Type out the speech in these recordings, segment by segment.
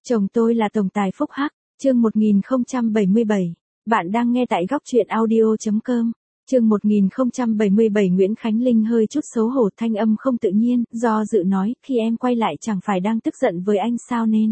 Chồng tôi là tổng tài phúc hắc, chương 1077. Bạn đang nghe tại góc truyện audio.com. Chương 1077 Nguyễn Khánh Linh hơi chút xấu hổ, thanh âm không tự nhiên, do dự nói, khi em quay lại chẳng phải đang tức giận với anh sao nên.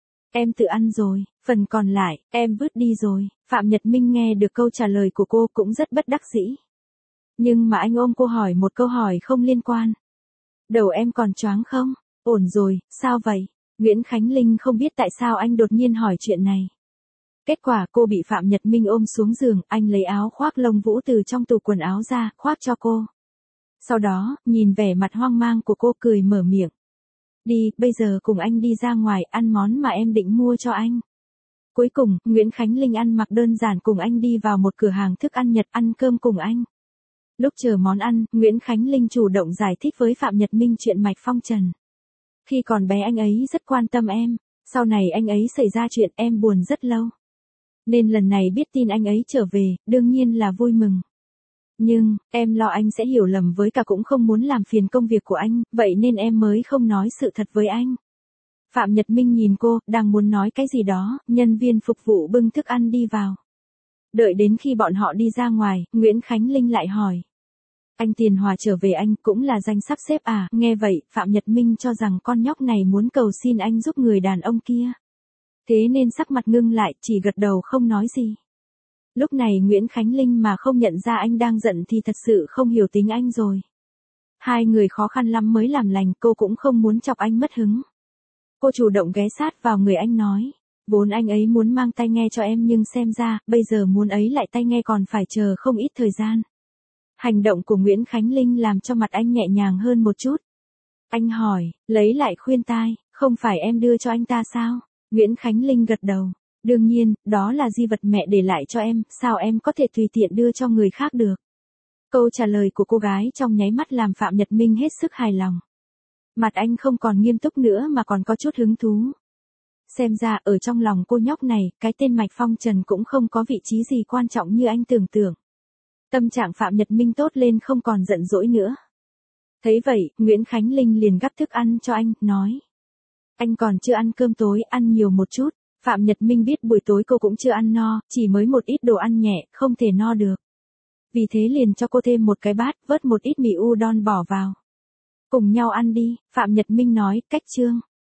Em tự ăn rồi, phần còn lại, em vứt đi rồi. Phạm Nhật Minh nghe được câu trả lời của cô cũng rất bất đắc dĩ. Nhưng mà anh ôm cô hỏi một câu hỏi không liên quan. Đầu em còn choáng không? Ổn rồi, sao vậy? Nguyễn Khánh Linh không biết tại sao anh đột nhiên hỏi chuyện này. Kết quả cô bị Phạm Nhật Minh ôm xuống giường, anh lấy áo khoác lông vũ từ trong tủ quần áo ra, khoác cho cô. Sau đó, nhìn vẻ mặt hoang mang của cô cười mở miệng. Đi, bây giờ cùng anh đi ra ngoài ăn món mà em định mua cho anh. Cuối cùng, Nguyễn Khánh Linh ăn mặc đơn giản cùng anh đi vào một cửa hàng thức ăn Nhật ăn cơm cùng anh. Lúc chờ món ăn, Nguyễn Khánh Linh chủ động giải thích với Phạm Nhật Minh chuyện mạch phong trần. Khi còn bé anh ấy rất quan tâm em, sau này anh ấy xảy ra chuyện em buồn rất lâu. Nên lần này biết tin anh ấy trở về, đương nhiên là vui mừng. Nhưng, em lo anh sẽ hiểu lầm với cả cũng không muốn làm phiền công việc của anh, vậy nên em mới không nói sự thật với anh. Phạm Nhật Minh nhìn cô, đang muốn nói cái gì đó, nhân viên phục vụ bưng thức ăn đi vào. Đợi đến khi bọn họ đi ra ngoài, Nguyễn Khánh Linh lại hỏi. Anh Tiền Hòa trở về anh cũng là danh sắp xếp à? Nghe vậy, Phạm Nhật Minh cho rằng con nhóc này muốn cầu xin anh giúp người đàn ông kia. Thế nên sắc mặt ngưng lại, chỉ gật đầu không nói gì. Lúc này Nguyễn Khánh Linh mà không nhận ra anh đang giận thì thật sự không hiểu tính anh rồi. Hai người khó khăn lắm mới làm lành, cô cũng không muốn chọc anh mất hứng. Cô chủ động ghé sát vào người anh nói. Vốn anh ấy muốn mang tai nghe cho em nhưng xem ra, bây giờ muốn ấy lại tai nghe còn phải chờ không ít thời gian. Hành động của Nguyễn Khánh Linh làm cho mặt anh nhẹ nhàng hơn một chút. Anh hỏi, lấy lại khuyên tai, không phải em đưa cho anh ta sao? Nguyễn Khánh Linh gật đầu. Đương nhiên, đó là di vật mẹ để lại cho em, sao em có thể tùy tiện đưa cho người khác được? Câu trả lời của cô gái trong nháy mắt làm Phạm Nhật Minh hết sức hài lòng. Mặt anh không còn nghiêm túc nữa mà còn có chút hứng thú. Xem ra ở trong lòng cô nhóc này, cái tên mạch phong trần cũng không có vị trí gì quan trọng như anh tưởng tượng. Tâm trạng Phạm Nhật Minh tốt lên không còn giận dỗi nữa. Thấy vậy, Nguyễn Khánh Linh liền gắp thức ăn cho anh, nói. Anh còn chưa ăn cơm tối, ăn nhiều một chút. Phạm Nhật Minh biết buổi tối cô cũng chưa ăn no, chỉ mới một ít đồ ăn nhẹ, không thể no được. Vì thế liền cho cô thêm một cái bát, vớt một ít mì udon bỏ vào. Cùng nhau ăn đi, Phạm Nhật Minh nói, cách chương.